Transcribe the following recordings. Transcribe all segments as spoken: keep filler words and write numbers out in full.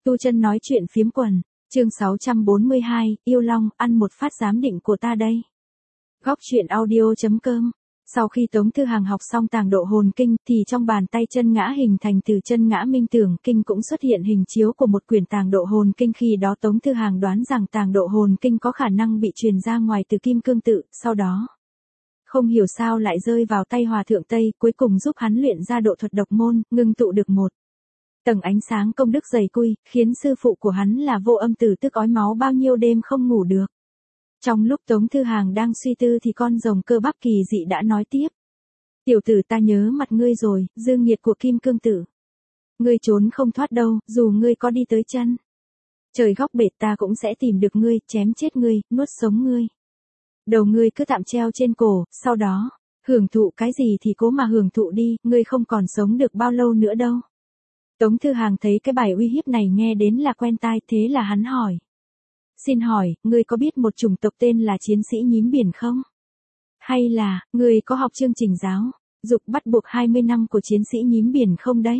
Tu Chân nói chuyện phiếm quần, chương sáu trăm bốn mươi hai, yêu long, ăn một phát giám định của ta đây. Góc truyện audio.com. Sau khi Tống Thư Hàng học xong tàng độ hồn kinh thì trong bàn tay chân ngã hình thành từ chân ngã minh tưởng kinh cũng xuất hiện hình chiếu của một quyển tàng độ hồn kinh. Khi đó Tống Thư Hàng đoán rằng tàng độ hồn kinh có khả năng bị truyền ra ngoài từ Kim Cương Tự, sau đó không hiểu sao lại rơi vào tay Hòa Thượng Tây, cuối cùng giúp hắn luyện ra độ thuật độc môn, ngưng tụ được một tầng ánh sáng công đức dày cui, khiến sư phụ của hắn là Vô Âm Tử tức ói máu bao nhiêu đêm không ngủ được. Trong lúc Tống Thư Hàng đang suy tư thì con rồng cơ bắp kỳ dị đã nói tiếp. Tiểu tử, ta nhớ mặt ngươi rồi, dương nhiệt của Kim Cương Tự. Ngươi trốn không thoát đâu, dù ngươi có đi tới chân trời góc bể ta cũng sẽ tìm được ngươi, chém chết ngươi, nuốt sống ngươi. Đầu ngươi cứ tạm treo trên cổ, sau đó, hưởng thụ cái gì thì cố mà hưởng thụ đi, ngươi không còn sống được bao lâu nữa đâu. Tống Thư Hàng thấy cái bài uy hiếp này nghe đến là quen tai, thế là hắn hỏi. Xin hỏi, ngươi có biết một chủng tộc tên là chiến sĩ nhím biển không? Hay là, ngươi có học chương trình giáo dục bắt buộc hai mươi năm của chiến sĩ nhím biển không đấy?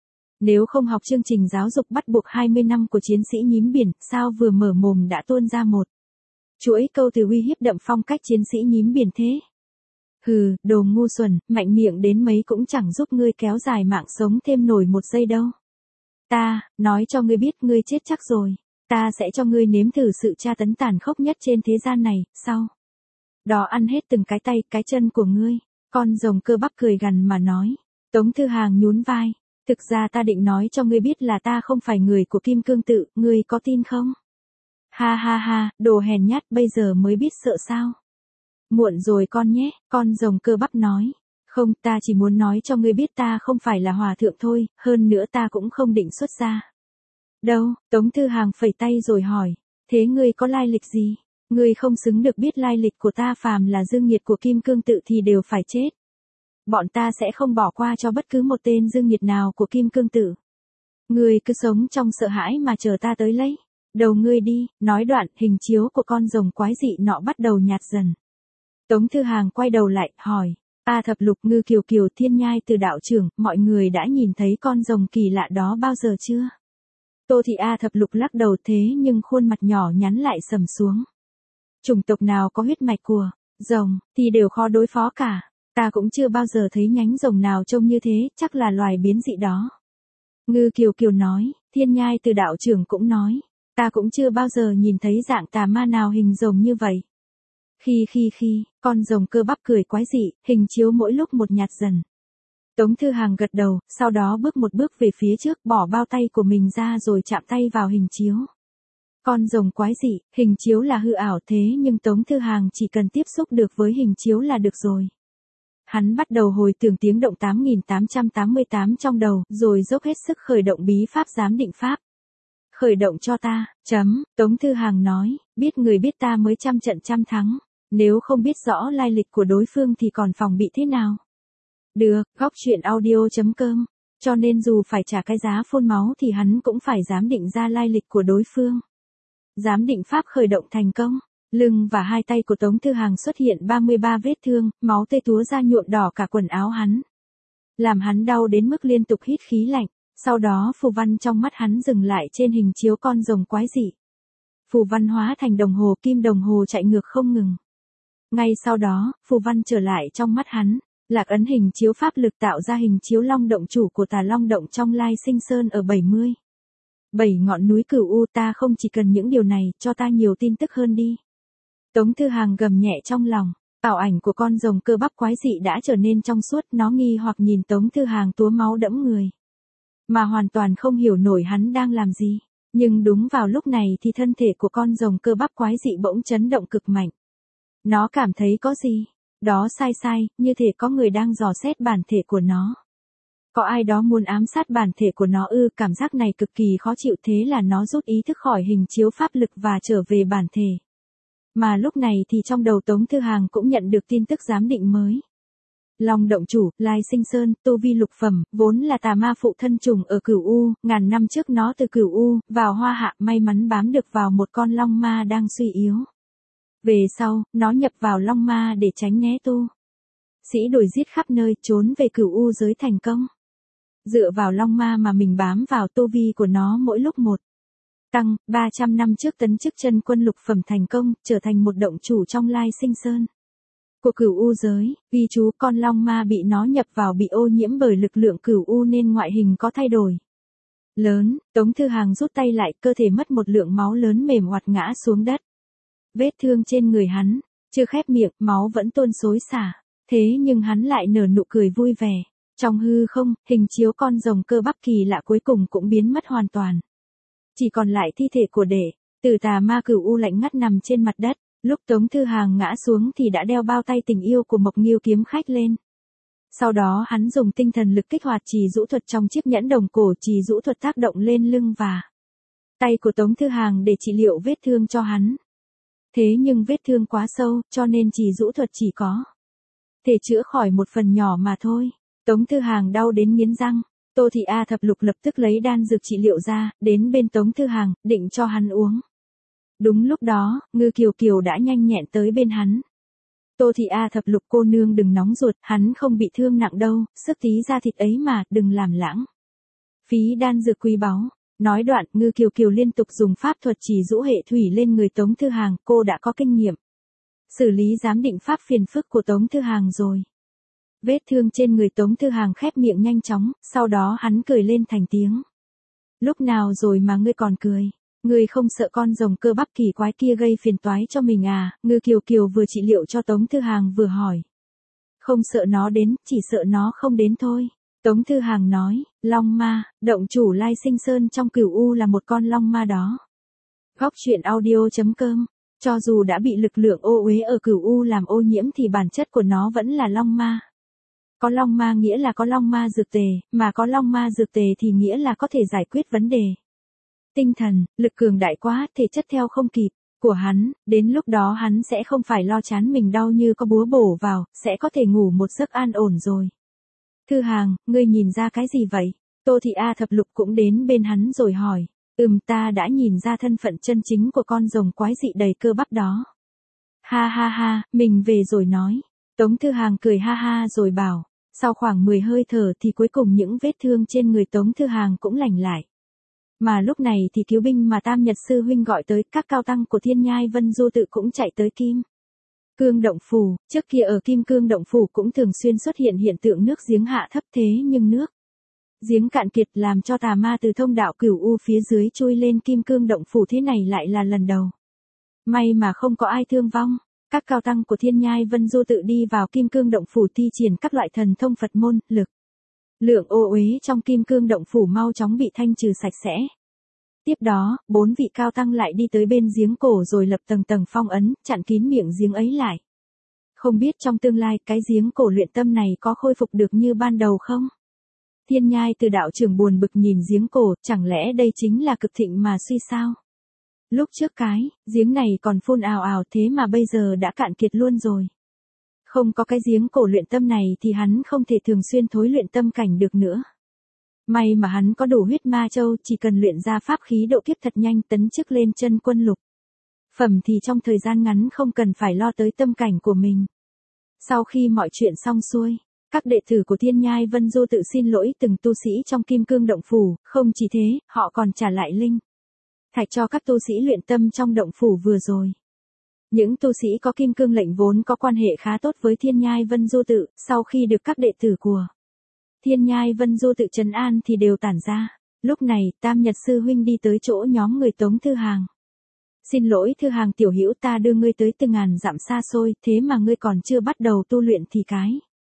Nếu không học chương trình giáo dục bắt buộc hai mươi năm của chiến sĩ nhím biển, sao vừa mở mồm đã tuôn ra một chuỗi câu từ uy hiếp đậm phong cách chiến sĩ nhím biển thế? Hừ, đồ ngu xuẩn, mạnh miệng đến mấy cũng chẳng giúp ngươi kéo dài mạng sống thêm nổi một giây đâu. Ta, nói cho ngươi biết ngươi chết chắc rồi. Ta sẽ cho ngươi nếm thử sự tra tấn tàn khốc nhất trên thế gian này, sau đó ăn hết từng cái tay, cái chân của ngươi. Con rồng cơ bắp cười gằn mà nói. Tống Thư Hàng nhún vai. Thực ra ta định nói cho ngươi biết là ta không phải người của Kim Cương Tự, ngươi có tin không? Ha ha ha, đồ hèn nhát, bây giờ mới biết sợ sao? Muộn rồi con nhé, con rồng cơ bắp nói. Không, ta chỉ muốn nói cho ngươi biết ta không phải là hòa thượng thôi, hơn nữa ta cũng không định xuất gia. Đâu, Tống Thư Hàng phẩy tay rồi hỏi. Thế ngươi có lai lịch gì? Ngươi không xứng được biết lai lịch của ta, phàm là dương nhiệt của Kim Cương Tự thì đều phải chết. Bọn ta sẽ không bỏ qua cho bất cứ một tên dương nhiệt nào của Kim Cương Tự. Ngươi cứ sống trong sợ hãi mà chờ ta tới lấy đầu ngươi đi. Nói đoạn, hình chiếu của con rồng quái dị nọ bắt đầu nhạt dần. Tống Thư Hàng quay đầu lại, hỏi. A Thập Lục, Ngư Kiều Kiều, Thiên Nhai Từ đạo trưởng, mọi người đã nhìn thấy con rồng kỳ lạ đó bao giờ chưa? Tô Thị A Thập Lục lắc đầu, thế nhưng khuôn mặt nhỏ nhắn lại sầm xuống. Chủng tộc nào có huyết mạch của rồng thì đều khó đối phó cả. Ta cũng chưa bao giờ thấy nhánh rồng nào trông như thế, chắc là loài biến dị đó. Ngư Kiều Kiều nói. Thiên Nhai Từ đạo trưởng cũng nói. Ta cũng chưa bao giờ nhìn thấy dạng tà ma nào hình rồng như vậy. Khi khi khi, con rồng cơ bắp cười quái dị, hình chiếu mỗi lúc một nhạt dần. Tống Thư Hàng gật đầu, sau đó bước một bước về phía trước, bỏ bao tay của mình ra rồi chạm tay vào hình chiếu. Con rồng quái dị, hình chiếu là hư ảo thế nhưng Tống Thư Hàng chỉ cần tiếp xúc được với hình chiếu là được rồi. Hắn bắt đầu hồi tưởng tiếng động tám nghìn tám trăm tám mươi tám trong đầu, rồi dốc hết sức khởi động bí pháp giám định pháp. Khởi động cho ta, chấm, Tống Thư Hàng nói, biết người biết ta mới trăm trận trăm thắng. Nếu không biết rõ lai lịch của đối phương thì còn phòng bị thế nào? Được, góc truyện audio.com. Cho nên dù phải trả cái giá phun máu thì hắn cũng phải giám định ra lai lịch của đối phương. Giám định pháp khởi động thành công. Lưng và hai tay của Tống Thư Hàng xuất hiện ba mươi ba vết thương, máu tê túa ra nhuộm đỏ cả quần áo hắn. Làm hắn đau đến mức liên tục hít khí lạnh. Sau đó phù văn trong mắt hắn dừng lại trên hình chiếu con rồng quái dị. Phù văn hóa thành đồng hồ kim, đồng hồ chạy ngược không ngừng. Ngay sau đó, phù văn trở lại trong mắt hắn, lạc ấn hình chiếu pháp lực tạo ra hình chiếu long động chủ của Tà Long động trong Lai Sinh Sơn ở bảy mươi. Bảy ngọn núi Cửu U. Ta không chỉ cần những điều này, cho ta nhiều tin tức hơn đi. Tống Thư Hàng gầm nhẹ trong lòng, ảo ảnh của con rồng cơ bắp quái dị đã trở nên trong suốt, nó nghi hoặc nhìn Tống Thư Hàng túa máu đẫm người. Mà hoàn toàn không hiểu nổi hắn đang làm gì. Nhưng đúng vào lúc này thì thân thể của con rồng cơ bắp quái dị bỗng chấn động cực mạnh. Nó cảm thấy có gì đó sai sai, như thể có người đang dò xét bản thể của nó. Có ai đó muốn ám sát bản thể của nó ư? Cảm giác này cực kỳ khó chịu, thế là nó rút ý thức khỏi hình chiếu pháp lực và trở về bản thể. Mà lúc này thì trong đầu Tống Thư Hàng cũng nhận được tin tức giám định mới. Long động chủ, Lai Sinh Sơn, tu vi lục phẩm, vốn là tà ma phụ thân trùng ở Cửu U, ngàn năm trước nó từ Cửu U vào Hoa Hạ, may mắn bám được vào một con long ma đang suy yếu. Về sau, nó nhập vào long ma để tránh né tu sĩ đuổi giết khắp nơi, trốn về Cửu U giới thành công. Dựa vào long ma mà mình bám vào, tu vi của nó mỗi lúc một Tăng, ba trăm năm trước tấn chức chân quân lục phẩm thành công, trở thành một động chủ trong Lai Sinh Sơn của Cửu U giới, ghi chú con long ma bị nó nhập vào bị ô nhiễm bởi lực lượng Cửu U nên ngoại hình có thay đổi lớn. Tống Thư Hàng rút tay lại, cơ thể mất một lượng máu lớn mềm oặt ngã xuống đất. Vết thương trên người hắn, chưa khép miệng, máu vẫn tuôn xối xả. Thế nhưng hắn lại nở nụ cười vui vẻ. Trong hư không, hình chiếu con rồng cơ bắp kỳ lạ cuối cùng cũng biến mất hoàn toàn. Chỉ còn lại thi thể của đệ, Tử Tà Ma Cửu U lạnh ngắt nằm trên mặt đất. Lúc Tống Thư Hàng ngã xuống thì đã đeo bao tay tình yêu của Mộc Nghiêu kiếm khách lên. Sau đó hắn dùng tinh thần lực kích hoạt trì dũ thuật trong chiếc nhẫn đồng cổ, trì dũ thuật tác động lên lưng và tay của Tống Thư Hàng để trị liệu vết thương cho hắn. Thế nhưng vết thương quá sâu, cho nên trì dũ thuật chỉ có thể chữa khỏi một phần nhỏ mà thôi. Tống Thư Hàng đau đến nghiến răng. Tô Thị A Thập Lục lập tức lấy đan dược trị liệu ra, đến bên Tống Thư Hàng, định cho hắn uống. Đúng lúc đó, Ngư Kiều Kiều đã nhanh nhẹn tới bên hắn. Tô Thị A Thập Lục cô nương đừng nóng ruột, hắn không bị thương nặng đâu, sức tí da thịt ấy mà, đừng làm lãng phí đan dược quý báu. Nói đoạn, Ngư Kiều Kiều liên tục dùng pháp thuật trì dũ hệ thủy lên người Tống Thư Hàng, cô đã có kinh nghiệm xử lý giám định pháp phiền phức của Tống Thư Hàng rồi. Vết thương trên người Tống Thư Hàng khép miệng nhanh chóng, sau đó hắn cười lên thành tiếng. Lúc nào rồi mà ngươi còn cười? Ngươi không sợ con rồng cơ bắp kỳ quái kia gây phiền toái cho mình à? Ngư Kiều Kiều vừa trị liệu cho Tống Thư Hàng vừa hỏi. Không sợ nó đến, chỉ sợ nó không đến thôi. Tống Thư Hàng nói, Long Ma, động chủ Lai Sinh Sơn trong Cửu U là một con long ma đó. Góc truyện audio chấm com. Cho dù đã bị lực lượng ô uế ở Cửu U làm ô nhiễm thì bản chất của nó vẫn là long ma. Có long ma nghĩa là có long ma dược tề, mà có long ma dược tề thì nghĩa là có thể giải quyết vấn đề. Tinh thần, lực cường đại quá, thể chất theo không kịp của hắn, đến lúc đó hắn sẽ không phải lo chán mình đau như có búa bổ vào, sẽ có thể ngủ một giấc an ổn rồi. Thư Hàng, ngươi nhìn ra cái gì vậy? Tô Thị A Thập Lục cũng đến bên hắn rồi hỏi. Ừm, ta đã nhìn ra thân phận chân chính của con rồng quái dị đầy cơ bắp đó. Ha ha ha, mình về rồi nói. Tống Thư Hàng cười ha ha rồi bảo. Sau khoảng mười hơi thở thì cuối cùng những vết thương trên người Tống Thư Hàng cũng lành lại. Mà lúc này thì cứu binh mà Tam Nhật Sư huynh gọi tới, các cao tăng của Thiên Nhai Vân Du Tự cũng chạy tới Kim Cương Động Phủ. Trước kia ở Kim Cương Động Phủ cũng thường xuyên xuất hiện hiện tượng nước giếng hạ thấp, thế nhưng nước giếng cạn kiệt làm cho tà ma từ thông đạo Cửu U phía dưới chui lên Kim Cương Động Phủ, thế này lại là lần đầu. May mà không có ai thương vong. Các cao tăng của Thiên Nhai Vân Du Tự đi vào Kim Cương Động Phủ thi triển các loại thần thông Phật môn, lực lượng ô uế trong Kim Cương Động Phủ mau chóng bị thanh trừ sạch sẽ. Tiếp đó, bốn vị cao tăng lại đi tới bên giếng cổ rồi lập tầng tầng phong ấn, chặn kín miệng giếng ấy lại. Không biết trong tương lai cái giếng cổ luyện tâm này có khôi phục được như ban đầu không? Thiên Nhai Từ đạo trưởng buồn bực nhìn giếng cổ, chẳng lẽ đây chính là cực thịnh mà suy sao? Lúc trước cái giếng này còn phun ào ào, thế mà bây giờ đã cạn kiệt luôn rồi. Không có cái giếng cổ luyện tâm này thì hắn không thể thường xuyên thối luyện tâm cảnh được nữa. May mà hắn có đủ huyết ma châu, chỉ cần luyện ra pháp khí độ kiếp thật nhanh tấn chức lên chân quân lục phẩm thì trong thời gian ngắn không cần phải lo tới tâm cảnh của mình. Sau khi mọi chuyện xong xuôi, các đệ tử của Thiên Nhai Vân Du Tự xin lỗi từng tu sĩ trong Kim Cương Động Phủ, không chỉ thế, họ còn trả lại linh thạch cho các tu sĩ luyện tâm trong động phủ vừa rồi. Những tu sĩ có kim cương lệnh vốn có quan hệ khá tốt với Thiên Nhai Vân Du Tự, sau khi được các đệ tử của Thiên Nhai Vân Du Tự trấn an thì đều tản ra. Lúc này, Tam Nhật Sư huynh đi tới chỗ nhóm người Tống Thư Hàng. Xin lỗi Thư Hàng tiểu hữu, ta đưa ngươi tới từ ngàn dặm xa xôi, thế mà ngươi còn chưa bắt đầu tu luyện thì cái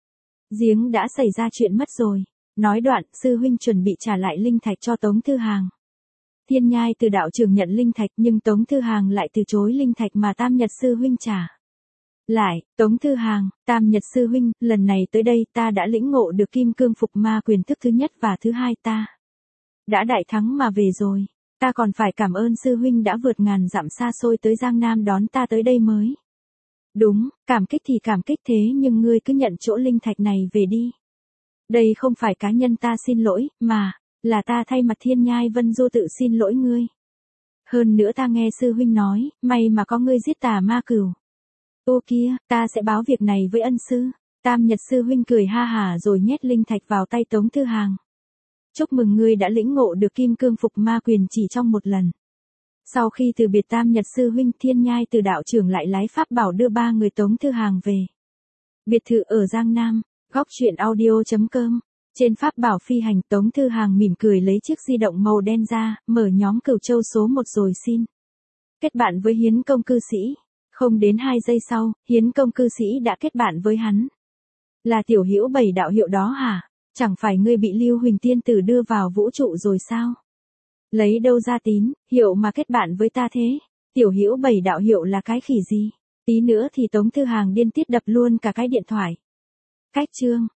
giếng đã xảy ra chuyện mất rồi. Nói đoạn, sư huynh chuẩn bị trả lại linh thạch cho Tống Thư Hàng. Thiên Nhai Từ đạo trưởng nhận linh thạch, nhưng Tống Thư Hàng lại từ chối linh thạch mà Tam Nhật Sư huynh trả lại. Tống Thư Hàng, Tam Nhật Sư huynh, lần này tới đây ta đã lĩnh ngộ được Kim Cương Phục Ma quyền thức thứ nhất và thứ hai, ta đã đại thắng mà về rồi. Ta còn phải cảm ơn sư huynh đã vượt ngàn dặm xa xôi tới Giang Nam đón ta tới đây mới. Đúng, cảm kích thì cảm kích, thế nhưng ngươi cứ nhận chỗ linh thạch này về đi. Đây không phải cá nhân ta xin lỗi, mà là ta thay mặt Thiên Nhai Vân Du Tự xin lỗi ngươi. Hơn nữa ta nghe sư huynh nói, may mà có ngươi giết tà ma Cửu U kia, ta sẽ báo việc này với ân sư. Tam Nhật Sư huynh cười ha hả rồi nhét linh thạch vào tay Tống Thư Hàng. Chúc mừng ngươi đã lĩnh ngộ được Kim Cương Phục Ma quyền chỉ trong một lần. Sau khi từ biệt Tam Nhật sư huynh, Thiên Nhai từ đạo trưởng lại lái pháp bảo đưa ba người Tống Thư Hàng về biệt thự ở Giang Nam. Góc truyện audio.com. Trên pháp bảo phi hành, Tống Thư Hàng mỉm cười lấy chiếc di động màu đen ra, mở nhóm Cửu Châu số một rồi xin kết bạn với Hiến Công cư sĩ. Không đến hai giây sau, Hiến Công cư sĩ đã kết bạn với hắn. Là Tiểu Hữu Bảy đạo hiệu đó hả? Chẳng phải ngươi bị Lưu Huỳnh tiên tử đưa vào vũ trụ rồi sao? Lấy đâu ra tín hiệu mà kết bạn với ta thế? Tiểu Hữu Bảy đạo hiệu là cái khỉ gì? Tí nữa thì Tống Thư Hàng điên tiết đập luôn cả cái điện thoại. Cách chương